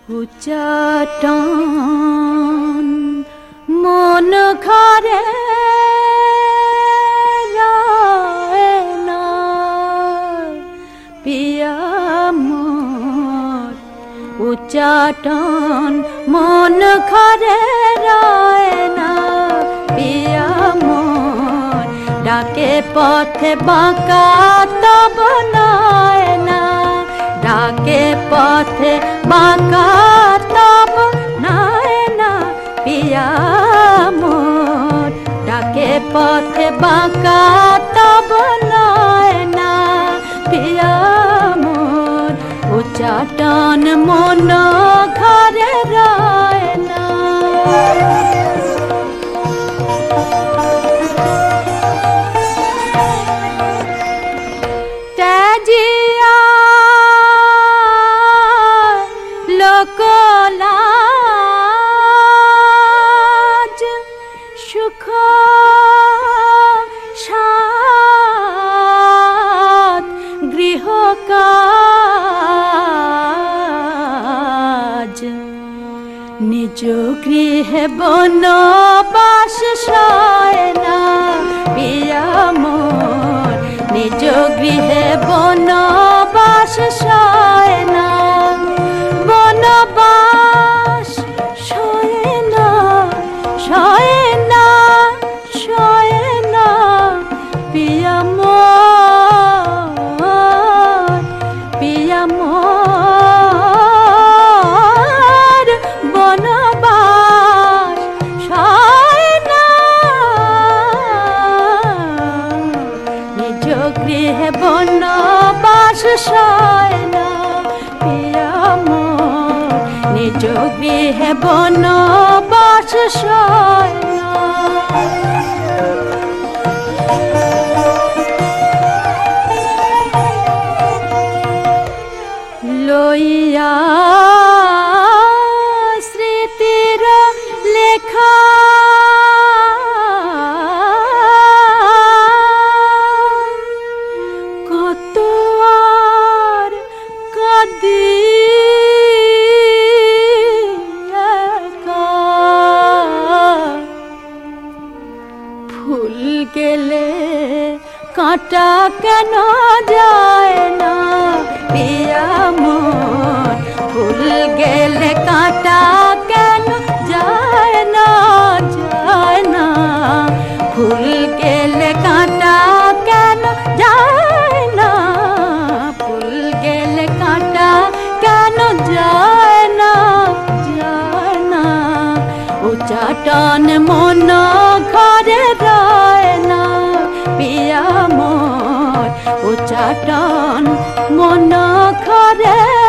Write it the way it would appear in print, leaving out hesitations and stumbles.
উচ্চাটন মন ঘরে পিয়া মোর উচ্চাটন মন ঘরে না পিয়া মোর ডাকে পথে বাঁকা তব নয় না ডাকে পথে বাঁকা তব নয় না পিয়া মোর ডাকে পথে বাঁকা তব নয় না পিয়া মোর উচ্চাটন মন ঘরে রয় না ত্যাজিয়া লোকলাজ সুখ সাত গৃহকাজ নিজ গৃহে বনবাস সয় না পিয়া মোর নিজ গৃহে বনবাস সয় না বনবাস সয় না সয় না সয় না পিয়া মোর পিয়া মোর বনবাস সয় না নিজ গৃহে বনবাস সয় না পিয়া মোর নিজ গৃহে বনবাস সয় না লইয়া স্মৃতির লেখা কত আর কাঁদি ফুল গেলে কাঁটা কেন যায় না পিয়া মোর ফুল গেলে কাঁটা কেন যায় না যায় না ফুল গেলে কাঁটা কেন যায় না ফুল গেলে কাঁটা কেন যায় না যায় না উচ্চাটন মন ঘরে রয় না পিয়া মোর উচ্চাটন মন ঘরে